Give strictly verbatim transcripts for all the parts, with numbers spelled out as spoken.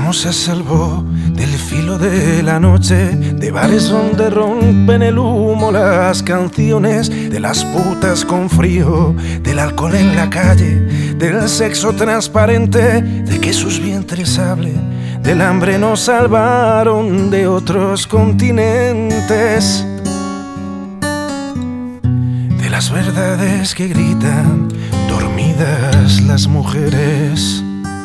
Estamos a salvo del filo de la noche, de bares donde rompen el humo las canciones, de las putas con frío, del alcohol en la calle, del sexo transparente, de que sus vientres hablen, del hambre nos salvaron de otros continentes, de las verdades que gritan dormidas las mujeres.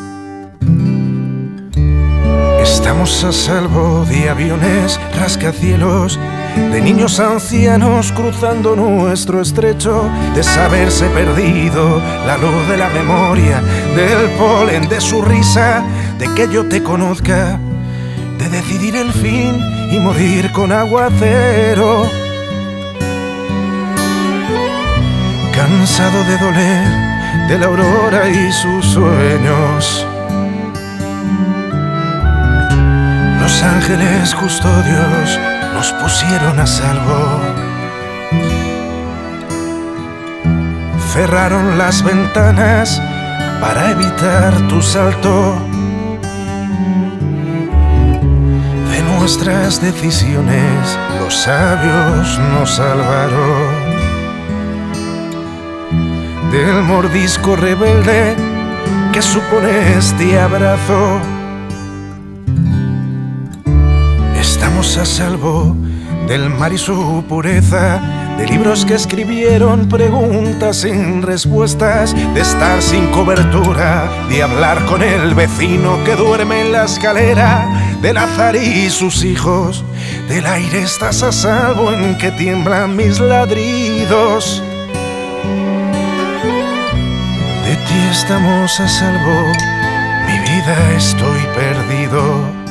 Estamos a salvo de aviones rascacielos, de niños ancianos cruzando nuestro estrecho, de saberse perdido la luz de la memoria, del polen de su risa, de que yo te conozca, de decidir el fin y morir con aguacero. Cansado de doler de la aurora y sus sueños, los ángeles custodios nos pusieron a salvo. Cerraron las ventanas para evitar tu salto. De nuestras decisiones los sabios nos salvaron. Del mordisco rebelde que supone este abrazo, estamos a salvo del mar y su pureza, de libros que escribieron preguntas sin respuestas, de estar sin cobertura, de hablar con el vecino que duerme en la escalera, del azar y sus hijos, del aire estás a salvo en que tiemblan mis ladridos. De ti estamos a salvo, mi vida estoy perdido.